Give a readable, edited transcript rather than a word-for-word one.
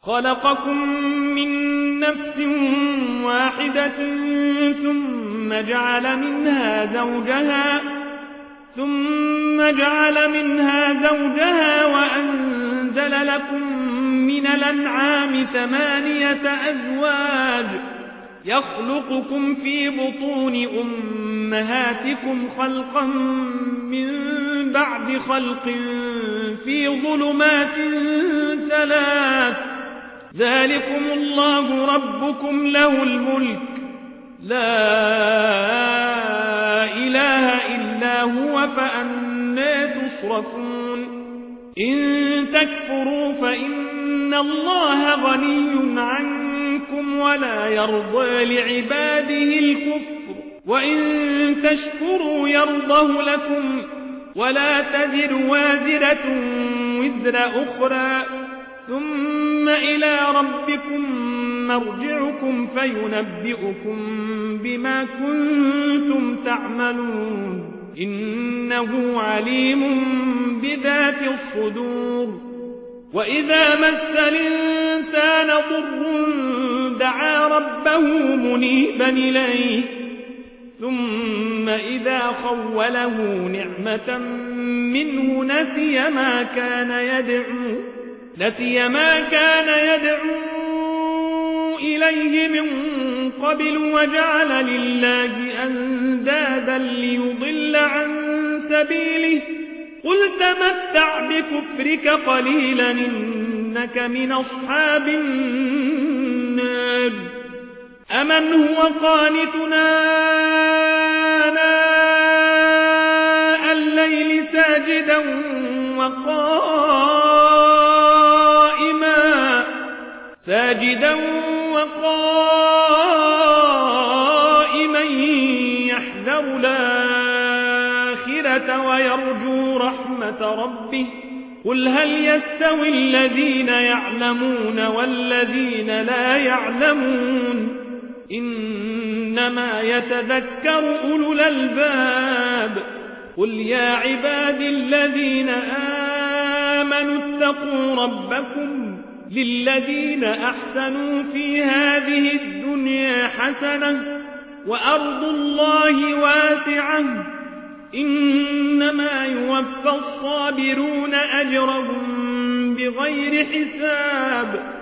خلقكم من نفس واحدة ثم جعل منها زوجها وأنزل لكم من الأنعام 8 أزواج يخلقكم في بطون أمهاتكم خلقا من بعد خلق في ظلمات 3 ذلكم الله ربكم له الملك لا إله إلا هو فأنى تصرفون إن تكفروا فإن الله غني عنكم ولا يرضى لعباده الكفر وإن تشكروا يرضه لكم ولا تزر وازرة وزر أخرى ثم إلى ربكم مرجعكم فينبئكم بما كنتم تعملون إنه عليم بذات الصدور وإذا مس الإنسان ضر دعا ربه منيبا إليه ثم إذا خوله نعمة منه نسي ما كان يدعو إليه من قبل وجعل لله أندادا ليضل عن سبيله قل تمتع بكفرك قليلا إنك من أصحاب النار أمن هو قانتنا آناء الليل ساجدا وقائما يحذر الآخرة ويرجو رحمة ربه قل هل يستوي الذين يعلمون والذين لا يعلمون إنما يتذكر أولو الألباب قل يا عباد الذين آمنوا اتقوا ربكم للذين أحسنوا في هذه الدنيا حسنة وأرض الله واسعة إنما يوفى الصابرون أجرهم بغير حساب